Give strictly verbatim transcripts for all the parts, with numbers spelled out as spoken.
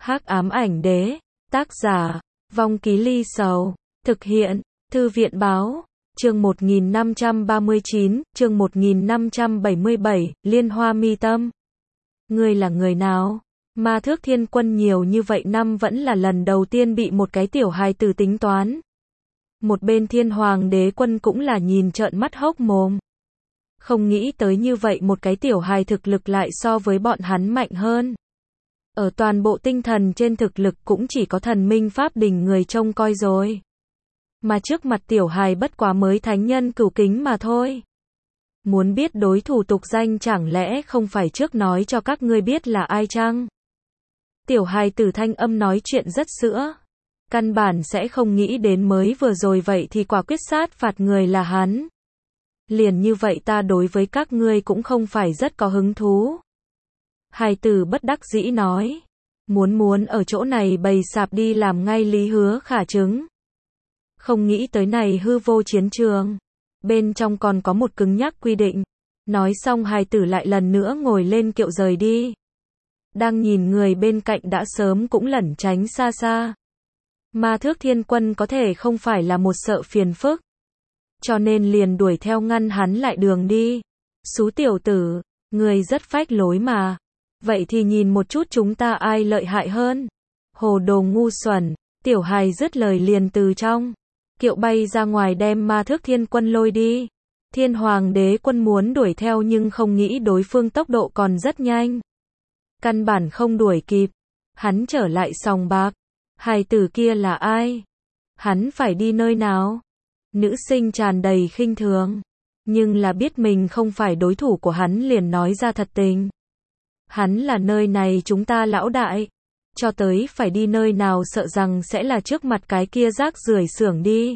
Hắc ám ảnh đế, tác giả, Vong Ký Ly Sầu, thực hiện, Thư viện báo, chương một nghìn năm trăm ba mươi chín, chương một nghìn năm trăm bảy mươi bảy, Liên Hoa Mi Tâm. Ngươi là người nào? Ma Thước Thiên Quân nhiều như vậy năm vẫn là lần đầu tiên bị một cái tiểu hài tử tính toán. Một bên Thiên Hoàng Đế Quân cũng là nhìn trợn mắt hốc mồm. Không nghĩ tới như vậy một cái tiểu hài thực lực lại so với bọn hắn mạnh hơn. Ở toàn bộ tinh thần trên thực lực cũng chỉ có thần minh pháp đỉnh người trông coi rồi. Mà trước mặt tiểu hài bất quá mới thánh nhân cửu kính mà thôi. Muốn biết đối thủ tục danh chẳng lẽ không phải trước nói cho các ngươi biết là ai chăng? Tiểu hài tử thanh âm nói chuyện rất sữa. Căn bản sẽ không nghĩ đến mới vừa rồi vậy thì quả quyết sát phạt người là hắn. Liền như vậy ta đối với các ngươi cũng không phải rất có hứng thú. Hài tử bất đắc dĩ nói. Muốn muốn ở chỗ này bày sạp đi làm ngay Lý Hứa Khả chứng. Không nghĩ tới này hư vô chiến trường. Bên trong còn có một cứng nhắc quy định. Nói xong hài tử lại lần nữa ngồi lên kiệu rời đi. Đang nhìn người bên cạnh đã sớm cũng lẩn tránh xa xa. Ma Thước Thiên Quân có thể không phải là một sợ phiền phức. Cho nên liền đuổi theo ngăn hắn lại đường đi. Xú tiểu tử, người rất phách lối mà. Vậy thì nhìn một chút chúng ta ai lợi hại hơn. Hồ đồ ngu xuẩn, tiểu hài dứt lời liền từ trong kiệu bay ra ngoài đem Ma Thước Thiên Quân lôi đi. Thiên Hoàng Đế Quân muốn đuổi theo nhưng không nghĩ đối phương tốc độ còn rất nhanh. Căn bản không đuổi kịp. Hắn trở lại sòng bạc. Hài tử kia là ai? Hắn phải đi nơi nào? Nữ sinh tràn đầy khinh thường. Nhưng là biết mình không phải đối thủ của hắn liền nói ra thật tình. Hắn là nơi này chúng ta lão đại. Cho tới phải đi nơi nào sợ rằng sẽ là trước mặt cái kia rác rưởi xưởng đi.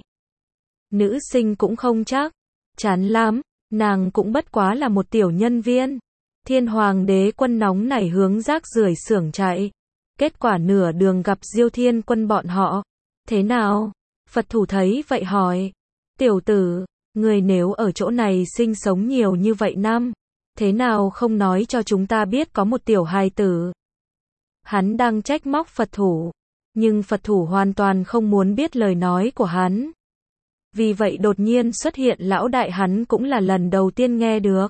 Nữ sinh cũng không chắc. Chán lắm, nàng cũng bất quá là một tiểu nhân viên. Thiên Hoàng Đế Quân nóng nảy hướng rác rưởi xưởng chạy. Kết quả nửa đường gặp Diêu Thiên Quân bọn họ. Thế nào? Phật thủ thấy vậy hỏi. Tiểu tử, người nếu ở chỗ này sinh sống nhiều như vậy năm. Thế nào không nói cho chúng ta biết có một tiểu hài tử? Hắn đang trách móc Phật thủ. Nhưng Phật thủ hoàn toàn không muốn biết lời nói của hắn. Vì vậy đột nhiên xuất hiện lão đại hắn cũng là lần đầu tiên nghe được.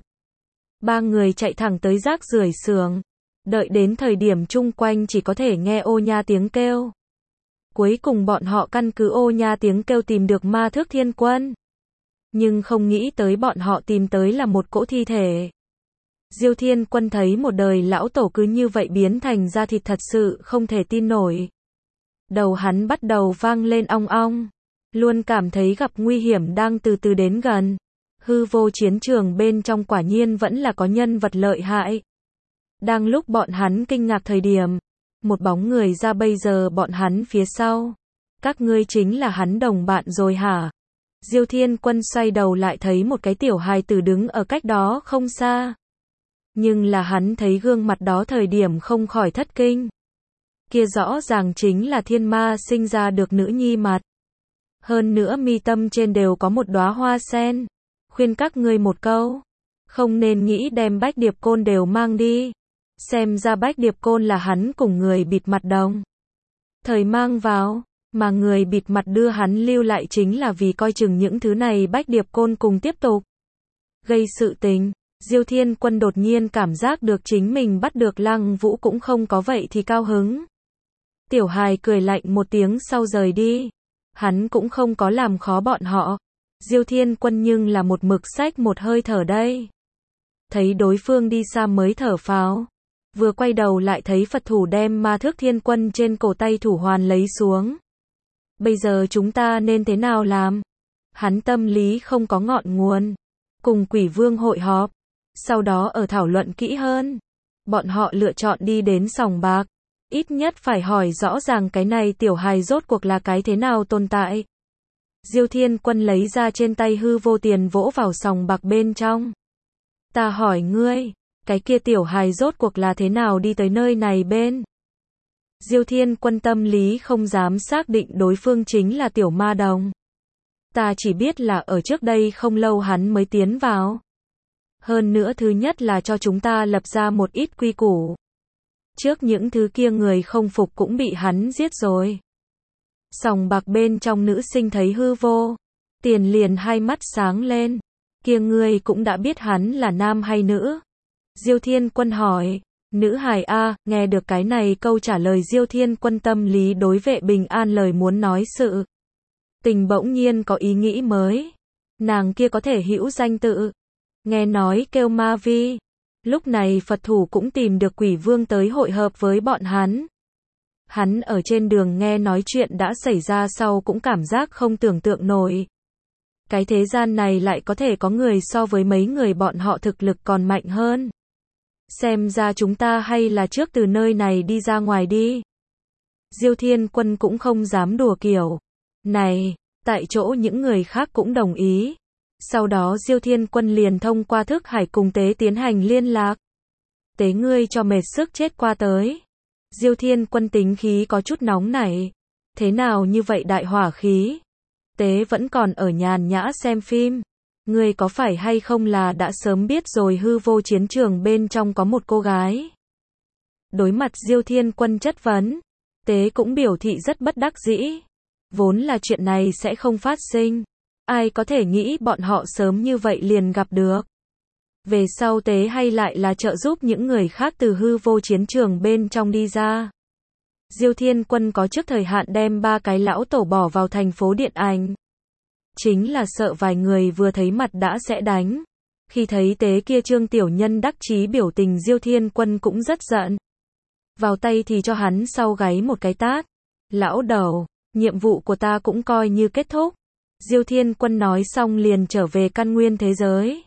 Ba người chạy thẳng tới rác rưởi xưởng. Đợi đến thời điểm chung quanh chỉ có thể nghe ô nha tiếng kêu. Cuối cùng bọn họ căn cứ ô nha tiếng kêu tìm được Ma Thước Thiên Quân. Nhưng không nghĩ tới bọn họ tìm tới là một cỗ thi thể. Diêu Thiên Quân thấy một đời lão tổ cứ như vậy biến thành da thịt thật sự không thể tin nổi. Đầu hắn bắt đầu vang lên ong ong. Luôn cảm thấy gặp nguy hiểm đang từ từ đến gần. Hư vô chiến trường bên trong quả nhiên vẫn là có nhân vật lợi hại. Đang lúc bọn hắn kinh ngạc thời điểm, một bóng người ra bây giờ bọn hắn phía sau. Các ngươi chính là hắn đồng bạn rồi hả? Diêu Thiên Quân xoay đầu lại thấy một cái tiểu hài tử đứng ở cách đó không xa. Nhưng là hắn thấy gương mặt đó thời điểm không khỏi thất kinh. Kia rõ ràng chính là thiên ma sinh ra được nữ nhi mặt. Hơn nữa mi tâm trên đều có một đóa hoa sen. Khuyên các ngươi một câu. Không nên nghĩ đem Bách Điệp Côn đều mang đi. Xem ra Bách Điệp Côn là hắn cùng người bịt mặt đồng thời mang vào, mà người bịt mặt đưa hắn lưu lại chính là vì coi chừng những thứ này Bách Điệp Côn cùng tiếp tục gây sự tình. Diêu Thiên Quân đột nhiên cảm giác được chính mình bắt được Lăng Vũ cũng không có vậy thì cao hứng. Tiểu hài cười lạnh một tiếng sau rời đi. Hắn cũng không có làm khó bọn họ. Diêu Thiên Quân nhưng là một mực xách một hơi thở đây. Thấy đối phương đi xa mới thở phào. Vừa quay đầu lại thấy Phật thủ đem Ma Thước Thiên Quân trên cổ tay thủ hoàn lấy xuống. Bây giờ chúng ta nên thế nào làm? Hắn tâm lý không có ngọn nguồn. Cùng Quỷ Vương hội họp. Sau đó ở thảo luận kỹ hơn. Bọn họ lựa chọn đi đến sòng bạc. Ít nhất phải hỏi rõ ràng cái này tiểu hài rốt cuộc là cái thế nào tồn tại. Diêu Thiên Quân lấy ra trên tay hư vô tiền vỗ vào sòng bạc bên trong. Ta hỏi ngươi, cái kia tiểu hài rốt cuộc là thế nào đi tới nơi này bên? Diêu Thiên Quân tâm lý không dám xác định đối phương chính là tiểu ma đồng. Ta chỉ biết là ở trước đây không lâu hắn mới tiến vào. Hơn nữa thứ nhất là cho chúng ta lập ra một ít quy củ. Trước những thứ kia người không phục cũng bị hắn giết rồi. Sòng bạc bên trong nữ sinh thấy Hư Vô Tiền liền hai mắt sáng lên. Kia ngươi cũng đã biết hắn là nam hay nữ? Diêu Thiên Quân hỏi. Nữ hài a. Nghe được cái này câu trả lời, Diêu Thiên Quân tâm lý đối Vệ Bình An lời muốn nói sự tình bỗng nhiên có ý nghĩ mới. Nàng kia có thể hữu danh tự. Nghe nói kêu Ma Vi. Lúc này Phật thủ cũng tìm được Quỷ Vương tới hội hợp với bọn hắn. Hắn ở trên đường nghe nói chuyện đã xảy ra sau cũng cảm giác không tưởng tượng nổi. Cái thế gian này lại có thể có người so với mấy người bọn họ thực lực còn mạnh hơn. Xem ra chúng ta hay là trước từ nơi này đi ra ngoài đi. Diêu Thiên Quân cũng không dám đùa kiểu này, tại chỗ những người khác cũng đồng ý. Sau đó Diêu Thiên Quân liền thông qua thức hải cùng Tế tiến hành liên lạc. Tế ngươi cho mệt sức chết qua tới. Diêu Thiên Quân tính khí có chút nóng nảy. Thế nào như vậy đại hỏa khí? Tế vẫn còn ở nhàn nhã xem phim. Ngươi có phải hay không là đã sớm biết rồi hư vô chiến trường bên trong có một cô gái? Đối mặt Diêu Thiên Quân chất vấn, Tế cũng biểu thị rất bất đắc dĩ. Vốn là chuyện này sẽ không phát sinh. Ai có thể nghĩ bọn họ sớm như vậy liền gặp được. Về sau Tế hay lại là trợ giúp những người khác từ hư vô chiến trường bên trong đi ra. Diêu Thiên Quân có trước thời hạn đem ba cái lão tổ bỏ vào thành phố điện ảnh. Chính là sợ vài người vừa thấy mặt đã sẽ đánh. Khi thấy Tế kia Trương tiểu nhân đắc chí biểu tình, Diêu Thiên Quân cũng rất giận. Vào tay thì cho hắn sau gáy một cái tát. Lão đầu, nhiệm vụ của ta cũng coi như kết thúc. Diêu Thiên Quân nói xong liền trở về căn nguyên thế giới.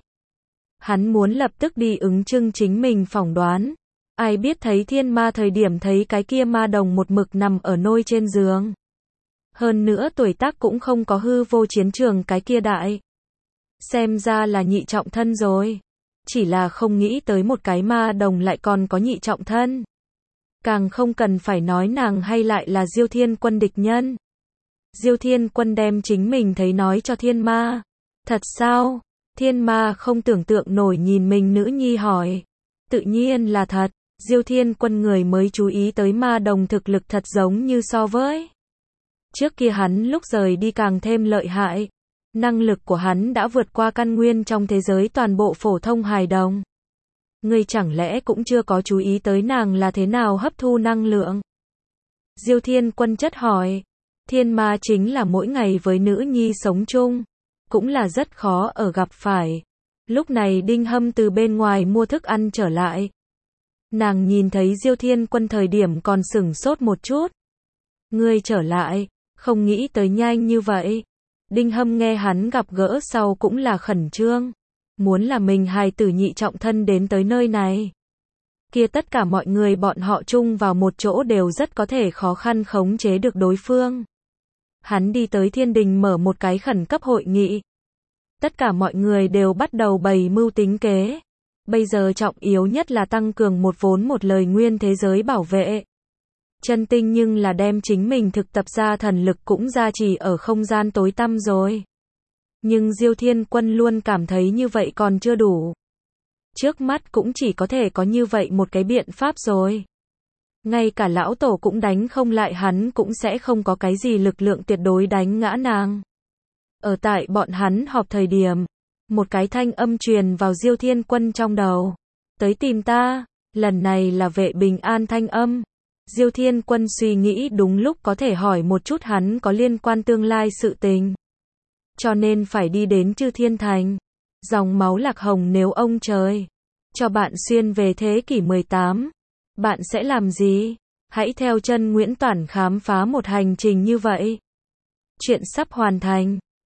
Hắn muốn lập tức đi ứng chứng chính mình phỏng đoán. Ai biết thấy thiên ma thời điểm thấy cái kia ma đồng một mực nằm ở nôi trên giường. Hơn nữa tuổi tác cũng không có hư vô chiến trường cái kia đại. Xem ra là nhị trọng thân rồi. Chỉ là không nghĩ tới một cái ma đồng lại còn có nhị trọng thân. Càng không cần phải nói nàng hay lại là Diêu Thiên Quân địch nhân. Diêu Thiên Quân đem chính mình thấy nói cho thiên ma. Thật sao? Thiên ma không tưởng tượng nổi nhìn mình nữ nhi hỏi. Tự nhiên là thật. Diêu Thiên Quân người mới chú ý tới ma đồng thực lực thật giống như so với trước kia hắn lúc rời đi càng thêm lợi hại. Năng lực của hắn đã vượt qua căn nguyên trong thế giới toàn bộ phổ thông hài đồng. Ngươi chẳng lẽ cũng chưa có chú ý tới nàng là thế nào hấp thu năng lượng? Diêu Thiên Quân chất hỏi. Thiên ma chính là mỗi ngày với nữ nhi sống chung. Cũng là rất khó ở gặp phải. Lúc này Đinh Hâm từ bên ngoài mua thức ăn trở lại. Nàng nhìn thấy Diêu Thiên Quân thời điểm còn sửng sốt một chút. Ngươi trở lại, không nghĩ tới nhanh như vậy. Đinh Hâm nghe hắn gặp gỡ sau cũng là khẩn trương. Muốn là mình hài tử nhị trọng thân đến tới nơi này. Kia tất cả mọi người bọn họ chung vào một chỗ đều rất có thể khó khăn khống chế được đối phương. Hắn đi tới thiên đình mở một cái khẩn cấp hội nghị. Tất cả mọi người đều bắt đầu bày mưu tính kế. Bây giờ trọng yếu nhất là tăng cường một vốn một lời nguyên thế giới bảo vệ. Chân tinh nhưng là đem chính mình thực tập ra thần lực cũng gia trì ở không gian tối tăm rồi. Nhưng Diêu Thiên Quân luôn cảm thấy như vậy còn chưa đủ. Trước mắt cũng chỉ có thể có như vậy một cái biện pháp rồi. Ngay cả lão tổ cũng đánh không lại hắn cũng sẽ không có cái gì lực lượng tuyệt đối đánh ngã nàng. Ở tại bọn hắn họp thời điểm, một cái thanh âm truyền vào Diêu Thiên Quân trong đầu. Tới tìm ta, lần này là Vệ Bình An thanh âm. Diêu Thiên Quân suy nghĩ đúng lúc có thể hỏi một chút hắn có liên quan tương lai sự tình. Cho nên phải đi đến Chư Thiên Thành. Dòng máu Lạc Hồng nếu ông trời cho bạn xuyên về thế kỷ mười tám, bạn sẽ làm gì? Hãy theo chân Nguyễn Toản khám phá một hành trình như vậy. Chuyện sắp hoàn thành.